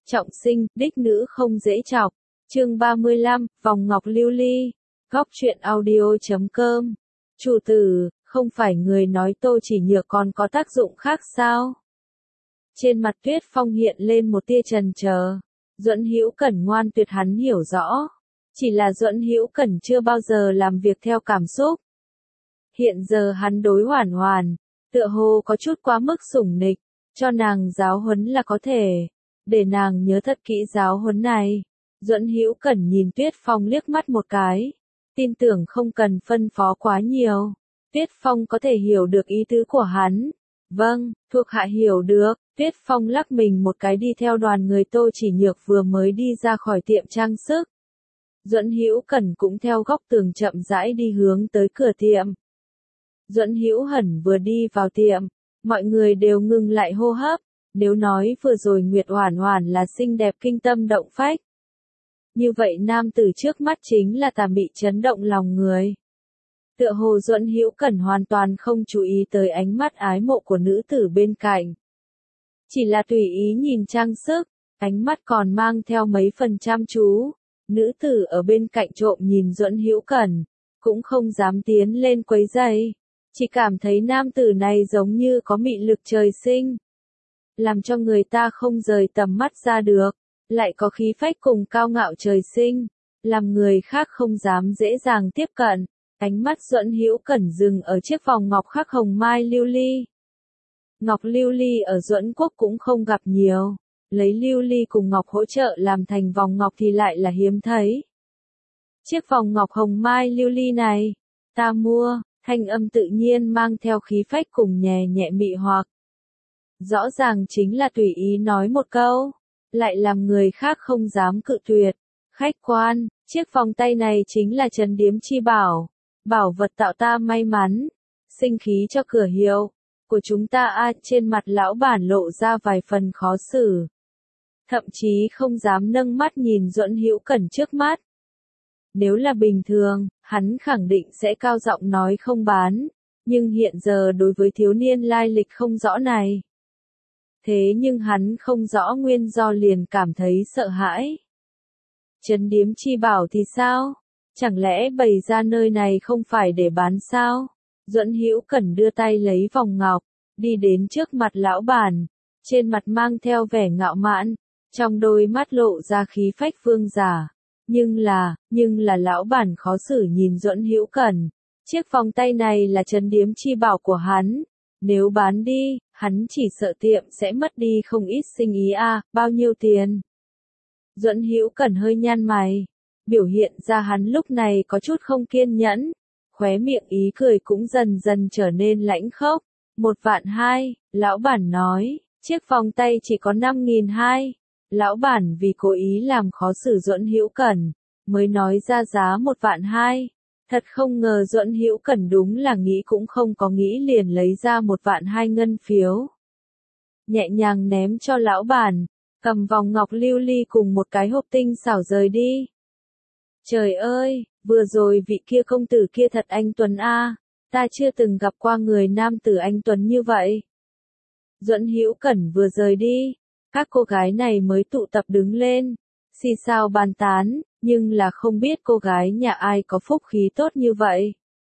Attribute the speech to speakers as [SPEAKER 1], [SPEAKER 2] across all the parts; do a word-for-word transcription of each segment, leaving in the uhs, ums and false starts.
[SPEAKER 1] Trọng sinh, đích nữ không dễ chọc. Chương ba mươi lăm, vòng ngọc lưu ly. Góc truyện audio chấm com. Chủ tử, không phải người nói Tô Chỉ Nhược còn có tác dụng khác sao? Trên mặt Tuyết Phong hiện lên một tia chần chờ. Duẫn Hữu Cẩn ngoan tuyệt hắn hiểu rõ. Chỉ là Duẫn Hữu Cẩn chưa bao giờ làm việc theo cảm xúc. Hiện giờ hắn đối Hoàn Hoàn, tựa hồ có chút quá mức sủng nịch, cho nàng giáo huấn là có thể. Để nàng nhớ thật kỹ giáo huấn này. Duẫn Hữu Cẩn nhìn Tuyết Phong liếc mắt một cái. Tin tưởng không cần phân phó quá nhiều. Tuyết Phong có thể hiểu được ý tứ của hắn. Vâng, thuộc hạ hiểu được. Tuyết Phong lắc mình một cái đi theo đoàn người Tô Chỉ Nhược vừa mới đi ra khỏi tiệm trang sức. Duẫn Hữu Cẩn cũng theo góc tường chậm rãi đi hướng tới cửa tiệm. Duẫn Hữu Hẩn vừa đi vào tiệm, mọi người đều ngừng lại hô hấp. Nếu nói vừa rồi Nguyệt Hoàn Hoàn là xinh đẹp kinh tâm động phách, như vậy nam tử trước mắt chính là tà mị chấn động lòng người. Tựa hồ Duẫn Hữu Cẩn hoàn toàn không chú ý tới ánh mắt ái mộ của nữ tử bên cạnh. Chỉ là tùy ý nhìn trang sức, ánh mắt còn mang theo mấy phần chăm chú. Nữ tử ở bên cạnh trộm nhìn Duẫn Hữu Cẩn, cũng không dám tiến lên quấy rầy, chỉ cảm thấy nam tử này giống như có mị lực trời sinh, làm cho người ta không rời tầm mắt ra được, lại có khí phách cùng cao ngạo trời sinh, làm người khác không dám dễ dàng tiếp cận. Ánh mắt Duẫn Hữu Cẩn dừng ở chiếc vòng ngọc khắc hồng mai lưu ly. Ngọc lưu ly ở Duẫn Quốc cũng không gặp nhiều, lấy lưu ly cùng ngọc hỗ trợ làm thành vòng ngọc thì lại là hiếm thấy. Chiếc vòng ngọc hồng mai lưu ly này, ta mua, thanh âm tự nhiên mang theo khí phách cùng nhẹ nhẹ mị hoặc. Rõ ràng chính là tùy ý nói một câu, lại làm người khác không dám cự tuyệt. Khách quan, chiếc vòng tay này chính là trấn điếm chi bảo, bảo vật tạo ta may mắn, sinh khí cho cửa hiệu của chúng ta. A, trên mặt lão bản lộ ra vài phần khó xử, thậm chí không dám nâng mắt nhìn Duẫn Hữu Cẩn trước mắt. Nếu là bình thường, hắn khẳng định sẽ cao giọng nói không bán, nhưng hiện giờ đối với thiếu niên lai lịch không rõ này, thế nhưng hắn không rõ nguyên do liền cảm thấy sợ hãi. Trấn điếm chi bảo thì sao? Chẳng lẽ bày ra nơi này không phải để bán sao? Duẫn Hữu Cẩn đưa tay lấy vòng ngọc, đi đến trước mặt lão bản, trên mặt mang theo vẻ ngạo mạn, trong đôi mắt lộ ra khí phách vương giả. Nhưng là, nhưng là lão bản khó xử nhìn Duẫn Hữu Cẩn. Chiếc vòng tay này là trấn điếm chi bảo của hắn. Nếu bán đi, hắn chỉ sợ tiệm sẽ mất đi không ít sinh ý. A, à, bao nhiêu tiền? Duẫn Hữu Cẩn hơi nhăn mày, biểu hiện ra hắn lúc này có chút không kiên nhẫn, khóe miệng ý cười cũng dần dần trở nên lãnh khốc. Một vạn hai, lão bản nói, chiếc vòng tay chỉ có năm nghìn hai. Lão bản vì cố ý làm khó xử Duẫn Hữu Cẩn, mới nói ra giá một vạn hai. Thật không ngờ Duẫn Hữu Cẩn đúng là nghĩ cũng không có nghĩ liền lấy ra một vạn hai ngân phiếu. Nhẹ nhàng ném cho lão bản, cầm vòng ngọc lưu ly cùng một cái hộp tinh xảo rời đi. Trời ơi, vừa rồi vị kia công tử kia thật anh tuấn a, ta chưa từng gặp qua người nam tử anh tuấn như vậy. Duẫn Hữu Cẩn vừa rời đi, các cô gái này mới tụ tập đứng lên, xì xào bàn tán, nhưng là không biết cô gái nhà ai có phúc khí tốt như vậy.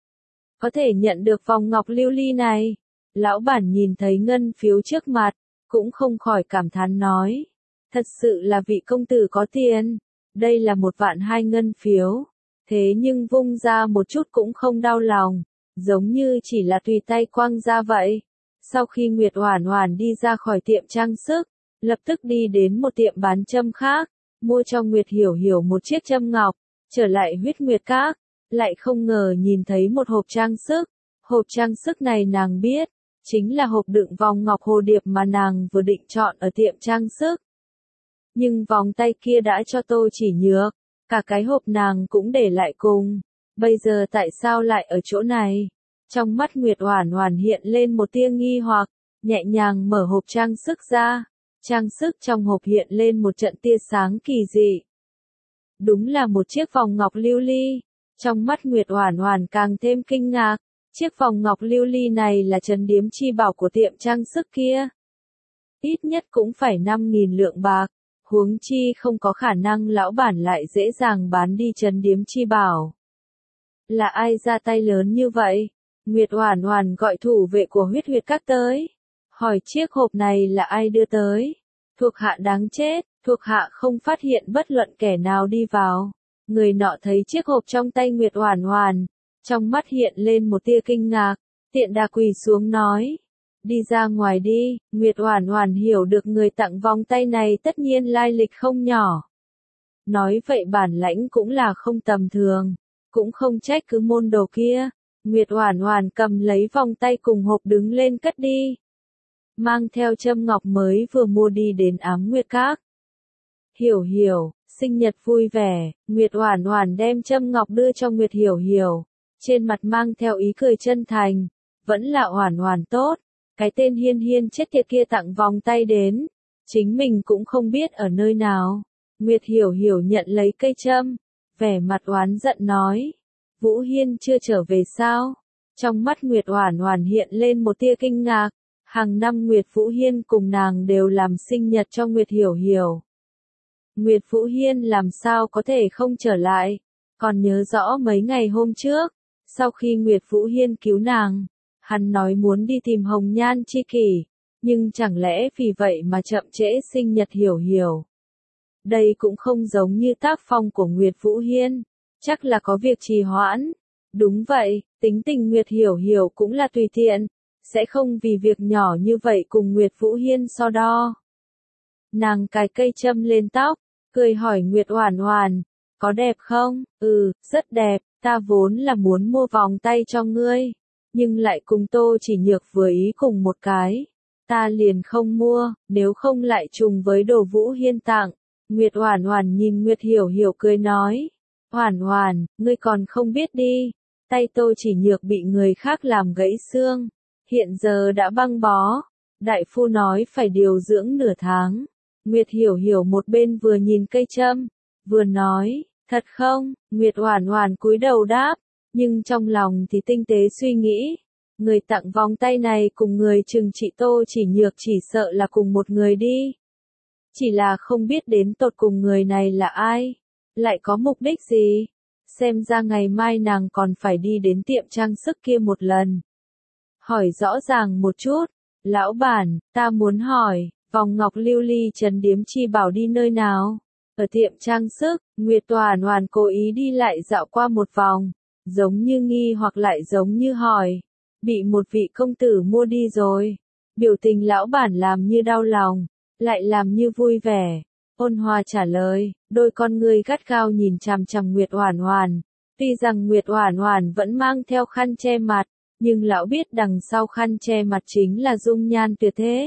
[SPEAKER 1] Có thể nhận được vòng ngọc lưu ly này. Lão bản nhìn thấy ngân phiếu trước mặt, cũng không khỏi cảm thán nói. Thật sự là vị công tử có tiền, đây là một vạn hai ngân phiếu, thế nhưng vung ra một chút cũng không đau lòng, giống như chỉ là tùy tay quăng ra vậy. Sau khi Nguyệt Hoàn Hoàn đi ra khỏi tiệm trang sức, lập tức đi đến một tiệm bán châm khác, mua cho Nguyệt Hiểu Hiểu một chiếc châm ngọc, trở lại Huyết Nguyệt Các, lại không ngờ nhìn thấy một hộp trang sức. Hộp trang sức này nàng biết, chính là hộp đựng vòng ngọc hồ điệp mà nàng vừa định chọn ở tiệm trang sức. Nhưng vòng tay kia đã cho Tô Chỉ Nhược, cả cái hộp nàng cũng để lại cùng, bây giờ tại sao lại ở chỗ này? Trong mắt Nguyệt Hoàn Hoàn hiện lên một tia nghi hoặc, nhẹ nhàng mở hộp trang sức ra. Trang sức trong hộp hiện lên một trận tia sáng kỳ dị. Đúng là một chiếc vòng ngọc lưu ly. Trong mắt Nguyệt Hoàn Hoàn càng thêm kinh ngạc. Chiếc vòng ngọc lưu ly này là trấn điếm chi bảo của tiệm trang sức kia. Ít nhất cũng phải năm nghìn lượng bạc. Huống chi không có khả năng lão bản lại dễ dàng bán đi Trấn Điếm Chi Bảo. Là ai ra tay lớn như vậy? Nguyệt Oản Oản gọi thủ vệ của huyết huyệt các tới. Hỏi chiếc hộp này là ai đưa tới? Thuộc hạ đáng chết, thuộc hạ không phát hiện bất luận kẻ nào đi vào. Người nọ thấy chiếc hộp trong tay Nguyệt Oản Oản, trong mắt hiện lên một tia kinh ngạc, tiện đà quỳ xuống nói. Đi ra ngoài đi, Nguyệt Oản Oản hiểu được người tặng vòng tay này tất nhiên lai lịch không nhỏ. Nói vậy bản lãnh cũng là không tầm thường, cũng không trách cứ môn đồ kia. Nguyệt Oản Oản cầm lấy vòng tay cùng hộp đứng lên cất đi. Mang theo châm ngọc mới vừa mua đi đến Ám Nguyệt Các. Hiểu Hiểu, sinh nhật vui vẻ, Nguyệt Oản Oản đem châm ngọc đưa cho Nguyệt Hiểu Hiểu, trên mặt mang theo ý cười chân thành, vẫn là Oản Oản tốt, cái tên Hiên Hiên chết tiệt kia tặng vòng tay đến, chính mình cũng không biết ở nơi nào. Nguyệt Hiểu Hiểu nhận lấy cây châm, vẻ mặt oán giận nói, Vũ Hiên chưa trở về sao? Trong mắt Nguyệt Oản Oản hiện lên một tia kinh ngạc, hàng năm Nguyệt Vũ Hiên cùng nàng đều làm sinh nhật cho Nguyệt Hiểu Hiểu. Nguyệt Vũ Hiên làm sao có thể không trở lại, còn nhớ rõ mấy ngày hôm trước, sau khi Nguyệt Vũ Hiên cứu nàng, hắn nói muốn đi tìm Hồng Nhan chi kỷ, nhưng chẳng lẽ vì vậy mà chậm trễ sinh nhật Hiểu Hiểu. Đây cũng không giống như tác phong của Nguyệt Vũ Hiên, chắc là có việc trì hoãn. Đúng vậy, tính tình Nguyệt Hiểu Hiểu cũng là tùy tiện, sẽ không vì việc nhỏ như vậy cùng Nguyệt Vũ Hiên so đo. Nàng cài cây châm lên tóc, cười hỏi Nguyệt Oản Oản, có đẹp không? Ừ, rất đẹp, ta vốn là muốn mua vòng tay cho ngươi, nhưng lại cùng Tô Chỉ Nhược vừa ý cùng một cái, ta liền không mua, nếu không lại trùng với đồ Vũ Hiên tặng. Nguyệt Oản Oản nhìn Nguyệt Hiểu Hiểu cười nói, Oản Oản, ngươi còn không biết đi, tay Tô Chỉ Nhược bị người khác làm gãy xương, hiện giờ đã băng bó, đại phu nói phải điều dưỡng nửa tháng. Nguyệt Hiểu Hiểu một bên vừa nhìn cây châm, vừa nói, thật không? Nguyệt Oản Oản cúi đầu đáp, nhưng trong lòng thì tinh tế suy nghĩ, người tặng vòng tay này cùng người trừng trị Tô Chỉ Nhược chỉ sợ là cùng một người đi. Chỉ là không biết đến tột cùng người này là ai, lại có mục đích gì. Xem ra ngày mai nàng còn phải đi đến tiệm trang sức kia một lần. Hỏi rõ ràng một chút, lão bản, ta muốn hỏi, vòng ngọc lưu ly Trấn Điếm Chi Bảo đi nơi nào? Ở tiệm trang sức, Nguyệt Oản Oản cố ý đi lại dạo qua một vòng, giống như nghi hoặc lại giống như hỏi, bị một vị công tử mua đi rồi. Biểu tình lão bản làm như đau lòng, lại làm như vui vẻ. Ôn hòa trả lời, đôi con ngươi gắt gao nhìn chằm chằm Nguyệt Oản Oản. Tuy rằng Nguyệt Oản Oản vẫn mang theo khăn che mặt, nhưng lão biết đằng sau khăn che mặt chính là dung nhan tuyệt thế.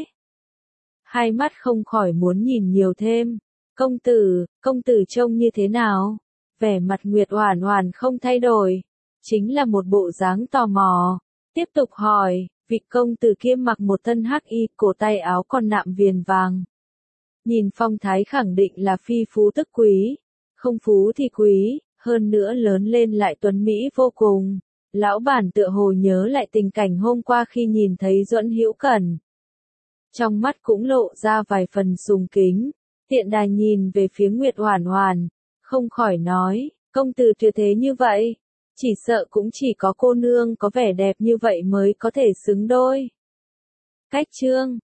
[SPEAKER 1] Hai mắt không khỏi muốn nhìn nhiều thêm. Công tử, công tử trông như thế nào? Vẻ mặt Nguyệt Oản Oản không thay đổi, chính là một bộ dáng tò mò. Tiếp tục hỏi, vị công tử kia mặc một thân hắc y, cổ tay áo còn nạm viền vàng. Nhìn phong thái khẳng định là phi phú tức quý, không phú thì quý, hơn nữa lớn lên lại tuấn mỹ vô cùng. Lão bản tựa hồ nhớ lại tình cảnh hôm qua khi nhìn thấy Duẫn Hữu Cẩn. Trong mắt cũng lộ ra vài phần sùng kính, tiện đà nhìn về phía Nguyệt Oản Oản, không khỏi nói, công tử tuyệt thế như vậy, chỉ sợ cũng chỉ có cô nương có vẻ đẹp như vậy mới có thể xứng đôi. Cách chương